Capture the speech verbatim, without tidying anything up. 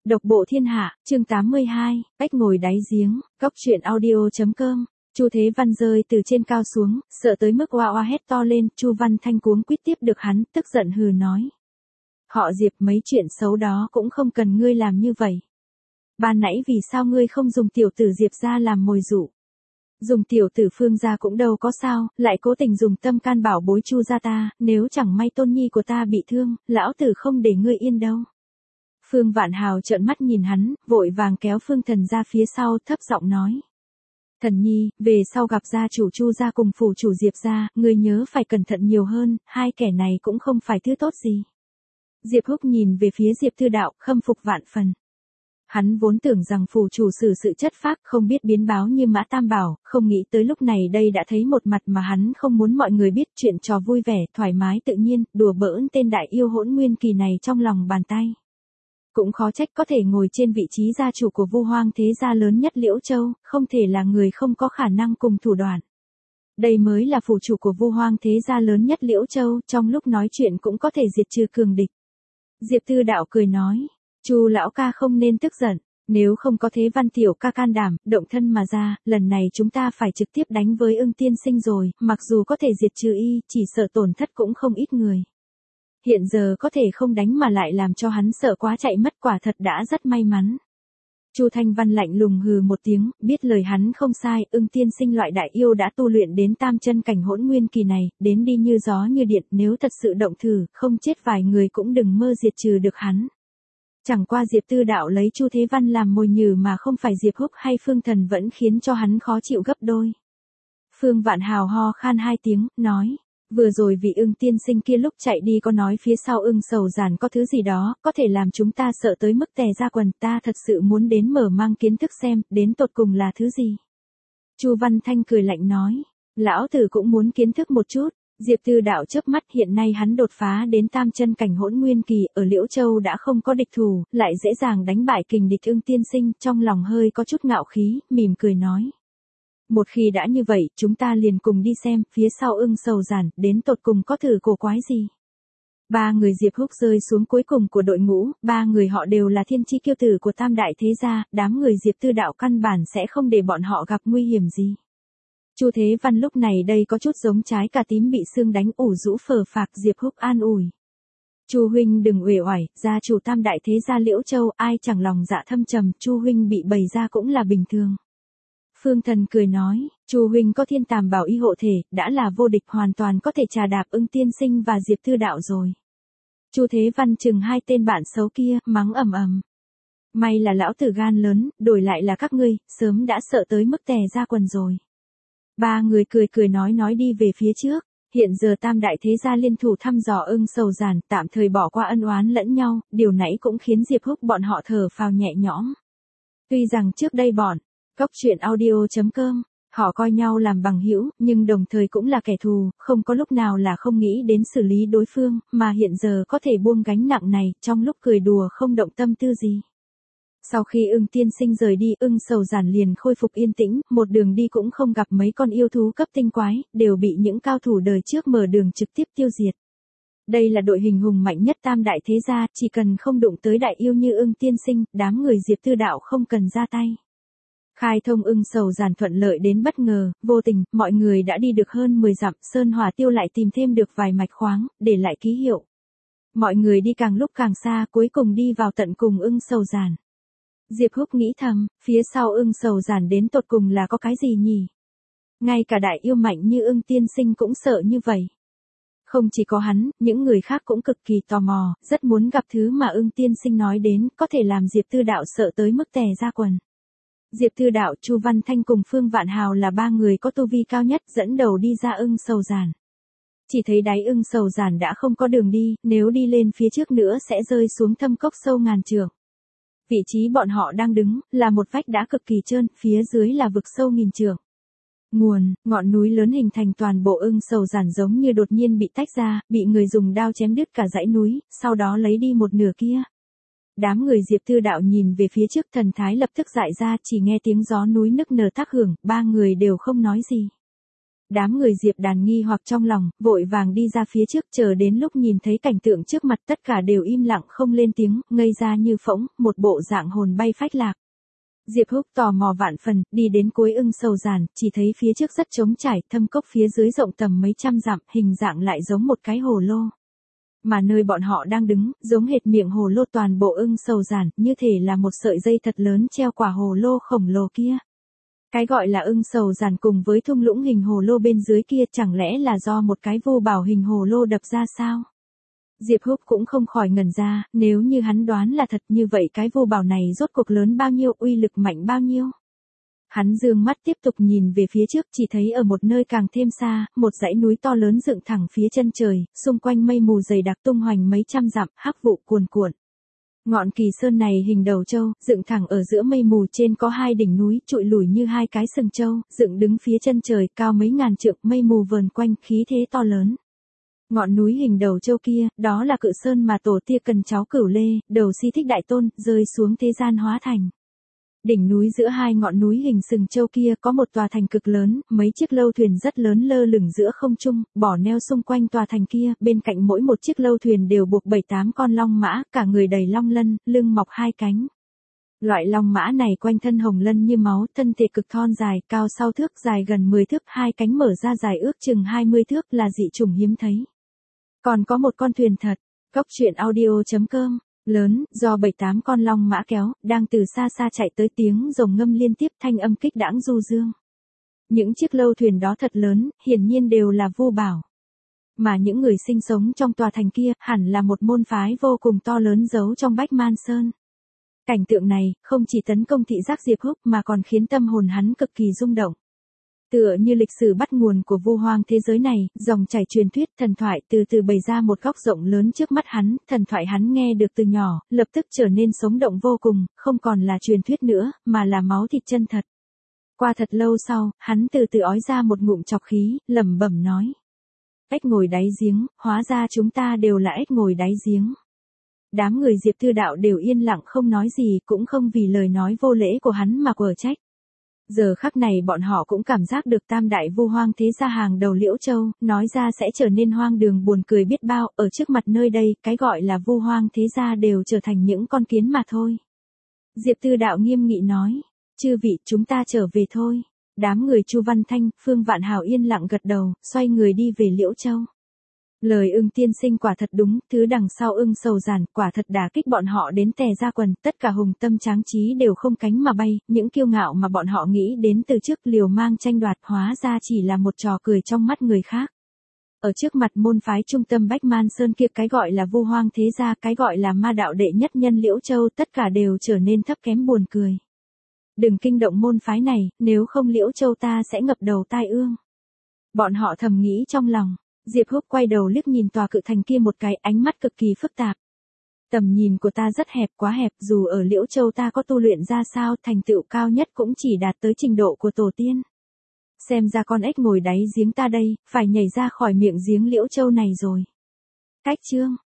Độc bộ thiên hạ, chương tám mươi hai, cách ngồi đáy giếng, góc chuyện audio.com. Chu Thế Văn rơi từ trên cao xuống, sợ tới mức oa oa hét to lên, Chu Văn Thanh cuống quýt tiếp được hắn, tức giận hừ nói. Họ Diệp, mấy chuyện xấu đó cũng không cần ngươi làm như vậy. Ban nãy vì sao ngươi không dùng tiểu tử Diệp ra làm mồi dụ? Dùng tiểu tử Phương gia cũng đâu có sao, lại cố tình dùng tâm can bảo bối Chu gia ta, nếu chẳng may tôn nhi của ta bị thương, lão tử không để ngươi yên đâu. Phương Vạn Hào trợn mắt nhìn hắn, vội vàng kéo Phương Thần ra phía sau, thấp giọng nói. Thần nhi, về sau gặp gia chủ Chu gia cùng phủ chủ Diệp gia, ngươi nhớ phải cẩn thận nhiều hơn, hai kẻ này cũng không phải thứ tốt gì. Diệp Húc nhìn về phía Diệp Thư Đạo, khâm phục vạn phần. Hắn vốn tưởng rằng phủ chủ xử sự chất phác, không biết biến báo như Mã Tam Bảo, không nghĩ tới lúc này đây đã thấy một mặt mà hắn không muốn mọi người biết, chuyện trò vui vẻ, thoải mái tự nhiên, đùa bỡn tên đại yêu Hỗn Nguyên Kỳ này trong lòng bàn tay. Cũng khó trách có thể ngồi trên vị trí gia chủ của Vu Hoang thế gia lớn nhất Liễu Châu, không thể là người không có khả năng cùng thủ đoạn. Đây mới là phủ chủ của Vu Hoang thế gia lớn nhất Liễu Châu, trong lúc nói chuyện cũng có thể diệt trừ cường địch. Diệp Thư Đạo cười nói, Chu lão ca không nên tức giận, nếu không có Thế Văn tiểu ca can đảm, động thân mà ra, lần này chúng ta phải trực tiếp đánh với Ưng tiên sinh rồi, mặc dù có thể diệt trừ y, chỉ sợ tổn thất cũng không ít người. Hiện giờ có thể không đánh mà lại làm cho hắn sợ quá chạy mất, quả thật đã rất may mắn. Chu Thanh Văn lạnh lùng hừ một tiếng, biết lời hắn không sai, Ưng tiên sinh loại đại yêu đã tu luyện đến tam chân cảnh Hỗn Nguyên Kỳ này, đến đi như gió như điện, nếu thật sự động thử, không chết vài người cũng đừng mơ diệt trừ được hắn. Chẳng qua Diệp Tư Đạo lấy Chu Thế Văn làm mồi nhử mà không phải Diệp Húc hay Phương Thần vẫn khiến cho hắn khó chịu gấp đôi. Phương Vạn Hào ho khan hai tiếng, nói. Vừa rồi vị Ưng tiên sinh kia lúc chạy đi có nói phía sau Ưng Sầu Giản có thứ gì đó, có thể làm chúng ta sợ tới mức tè ra quần, ta thật sự muốn đến mở mang kiến thức xem, đến tột cùng là thứ gì. Chu Văn Thanh cười lạnh nói, lão tử cũng muốn kiến thức một chút. Diệp Tư Đạo chớp mắt, hiện nay hắn đột phá đến tam chân cảnh Hỗn Nguyên Kỳ, ở Liễu Châu đã không có địch thủ, lại dễ dàng đánh bại kình địch Ưng tiên sinh, trong lòng hơi có chút ngạo khí, mỉm cười nói. Một khi đã như vậy, chúng ta liền cùng đi xem, phía sau Ưng Sầu Giản, đến tột cùng có thử cổ quái gì. Ba người Diệp Húc rơi xuống cuối cùng của đội ngũ, ba người họ đều là thiên chi kiêu tử của tam đại thế gia, đám người Diệp Tư Đạo căn bản sẽ không để bọn họ gặp nguy hiểm gì. Chu Thế Văn lúc này đây có chút giống trái cà tím bị xương đánh ủ rũ phờ phạc, Diệp Húc an ủi. Chu huynh đừng uể oải, gia chủ tam đại thế gia Liễu Châu, ai chẳng lòng dạ thâm trầm, Chu huynh bị bày ra cũng là bình thường. Phương Thần cười nói, Chu huynh có thiên tàm bảo y hộ thể, đã là vô địch, hoàn toàn có thể trà đạp Ưng tiên sinh và Diệp Thư Đạo rồi. Chu Thế Văn chừng hai tên bạn xấu kia, mắng ầm ầm. May là lão tử gan lớn, đổi lại là các ngươi, sớm đã sợ tới mức tè ra quần rồi. Ba người cười cười nói nói đi về phía trước, hiện giờ tam đại thế gia liên thủ thăm dò Ưng Sầu Giản, tạm thời bỏ qua ân oán lẫn nhau, điều nãy cũng khiến Diệp Húc bọn họ thở phào nhẹ nhõm. Tuy rằng trước đây bọn Góc chuyện audio.com, họ coi nhau làm bằng hữu, nhưng đồng thời cũng là kẻ thù, không có lúc nào là không nghĩ đến xử lý đối phương, mà hiện giờ có thể buông gánh nặng này, trong lúc cười đùa không động tâm tư gì. Sau khi Ưng tiên sinh rời đi, Ưng Sầu Giản liền khôi phục yên tĩnh, một đường đi cũng không gặp mấy con yêu thú cấp tinh quái, đều bị những cao thủ đời trước mở đường trực tiếp tiêu diệt. Đây là đội hình hùng mạnh nhất tam đại thế gia, chỉ cần không đụng tới đại yêu như Ưng tiên sinh, đám người Diệp Tư Đạo không cần ra tay. Khai thông Ưng Sầu Giản thuận lợi đến bất ngờ, vô tình, mọi người đã đi được hơn mười dặm, Sơn Hỏa Tiêu lại tìm thêm được vài mạch khoáng, để lại ký hiệu. Mọi người đi càng lúc càng xa, cuối cùng đi vào tận cùng Ưng Sầu Giản. Diệp Húc nghĩ thầm, phía sau Ưng Sầu Giản đến tột cùng là có cái gì nhỉ? Ngay cả đại yêu mạnh như Ưng tiên sinh cũng sợ như vậy. Không chỉ có hắn, những người khác cũng cực kỳ tò mò, rất muốn gặp thứ mà Ưng tiên sinh nói đến, có thể làm Diệp Tư Đạo sợ tới mức tè ra quần. Diệp Thư Đạo, Chu Văn Thanh cùng Phương Vạn Hào là ba người có tu vi cao nhất, dẫn đầu đi ra Ưng Sầu Giản. Chỉ thấy đáy Ưng Sầu Giản đã không có đường đi, nếu đi lên phía trước nữa sẽ rơi xuống thâm cốc sâu ngàn trượng. Vị trí bọn họ đang đứng, là một vách đá cực kỳ trơn, phía dưới là vực sâu nghìn trượng. Nguồn, ngọn núi lớn hình thành toàn bộ Ưng Sầu Giản giống như đột nhiên bị tách ra, bị người dùng đao chém đứt cả dãy núi, sau đó lấy đi một nửa kia. Đám người Diệp Tư Đạo nhìn về phía trước, thần thái lập tức dại ra, chỉ nghe tiếng gió núi nức nở thác hưởng, ba người đều không nói gì. Đám người Diệp Đàn nghi hoặc trong lòng, vội vàng đi ra phía trước, chờ đến lúc nhìn thấy cảnh tượng trước mặt tất cả đều im lặng không lên tiếng, ngây ra như phỗng, một bộ dạng hồn bay phách lạc. Diệp Húc tò mò vạn phần, đi đến cuối ưng sầu giàn, chỉ thấy phía trước rất trống trải, thâm cốc phía dưới rộng tầm mấy trăm dặm, hình dạng lại giống một cái hồ lô. Mà nơi bọn họ đang đứng, giống hệt miệng hồ lô toàn bộ ưng sầu giàn, như thể là một sợi dây thật lớn treo quả hồ lô khổng lồ kia. Cái gọi là ưng sầu giàn cùng với thung lũng hình hồ lô bên dưới kia chẳng lẽ là do một cái vô bảo hình hồ lô đập ra sao? Diệp Húc cũng không khỏi ngẩn ra, nếu như hắn đoán là thật như vậy cái vô bảo này rốt cuộc lớn bao nhiêu, uy lực mạnh bao nhiêu. Hắn dương mắt tiếp tục nhìn về phía trước, chỉ thấy ở một nơi càng thêm xa, một dãy núi to lớn dựng thẳng phía chân trời, xung quanh mây mù dày đặc tung hoành mấy trăm dặm, hắc vụ cuồn cuộn. Ngọn Kỳ Sơn này hình đầu trâu, dựng thẳng ở giữa mây mù, trên có hai đỉnh núi, trụi lủi như hai cái sừng trâu, dựng đứng phía chân trời, cao mấy ngàn trượng, mây mù vờn quanh, khí thế to lớn. Ngọn núi hình đầu trâu kia, đó là Cự Sơn mà tổ tiên cần cháu Cửu Lê, đầu Si Thích Đại Tôn, rơi xuống thế gian hóa thành. Đỉnh núi giữa hai ngọn núi hình sừng trâu kia có một tòa thành cực lớn, mấy chiếc lâu thuyền rất lớn lơ lửng giữa không trung, bỏ neo xung quanh tòa thành kia, bên cạnh mỗi một chiếc lâu thuyền đều buộc bảy tám con long mã, cả người đầy long lân, lưng mọc hai cánh. Loại long mã này quanh thân hồng lân như máu, thân thể cực thon dài, cao sáu thước, dài gần mười thước, hai cánh mở ra dài ước chừng hai mươi thước, là dị chủng hiếm thấy. Còn có một con thuyền thật, Cốc Truyện Audio chấm com, lớn, do bảy tám con long mã kéo, đang từ xa xa chạy tới, tiếng rồng ngâm liên tiếp, thanh âm kích đãng du dương. Những chiếc lâu thuyền đó thật lớn, hiển nhiên đều là vô bảo. Mà những người sinh sống trong tòa thành kia, hẳn là một môn phái vô cùng to lớn giấu trong Bách Man Sơn. Cảnh tượng này, không chỉ tấn công thị giác Diệp Húc mà còn khiến tâm hồn hắn cực kỳ rung động. Tựa như lịch sử bắt nguồn của vu hoang thế giới này, dòng chảy truyền thuyết, thần thoại từ từ bày ra một góc rộng lớn trước mắt hắn, thần thoại hắn nghe được từ nhỏ, lập tức trở nên sống động vô cùng, không còn là truyền thuyết nữa, mà là máu thịt chân thật. Qua thật lâu sau, hắn từ từ ói ra một ngụm trọc khí, lẩm bẩm nói. Ếch ngồi đáy giếng, hóa ra chúng ta đều là ếch ngồi đáy giếng. Đám người Diệp Tư Đạo đều yên lặng không nói gì, cũng không vì lời nói vô lễ của hắn mà quở trách. Giờ khắc này bọn họ cũng cảm giác được tam đại vu hoang thế gia hàng đầu Liễu Châu, nói ra sẽ trở nên hoang đường buồn cười biết bao, ở trước mặt nơi đây, cái gọi là vu hoang thế gia đều trở thành những con kiến mà thôi. Diệp Tư Đạo nghiêm nghị nói, chư vị, chúng ta trở về thôi. Đám người Chu Văn Thanh, Phương Vạn Hào yên lặng gật đầu, xoay người đi về Liễu Châu. Lời Ưng tiên sinh quả thật đúng, thứ đằng sau ưng sầu giản, quả thật đả kích bọn họ đến tè ra quần, tất cả hùng tâm tráng trí đều không cánh mà bay, những kiêu ngạo mà bọn họ nghĩ đến từ trước liều mang tranh đoạt hóa ra chỉ là một trò cười trong mắt người khác. Ở trước mặt môn phái trung tâm Bách Man Sơn kia, cái gọi là vu hoang thế gia, cái gọi là ma đạo đệ nhất nhân Liễu Châu, tất cả đều trở nên thấp kém buồn cười. Đừng kinh động môn phái này, nếu không Liễu Châu ta sẽ ngập đầu tai ương. Bọn họ thầm nghĩ trong lòng. Diệp Húc quay đầu liếc nhìn tòa cự thành kia một cái, ánh mắt cực kỳ phức tạp. Tầm nhìn của ta rất hẹp, quá hẹp, dù ở Liễu Châu ta có tu luyện ra sao, thành tựu cao nhất cũng chỉ đạt tới trình độ của tổ tiên. Xem ra con ếch ngồi đáy giếng ta đây, phải nhảy ra khỏi miệng giếng Liễu Châu này rồi. Cách chương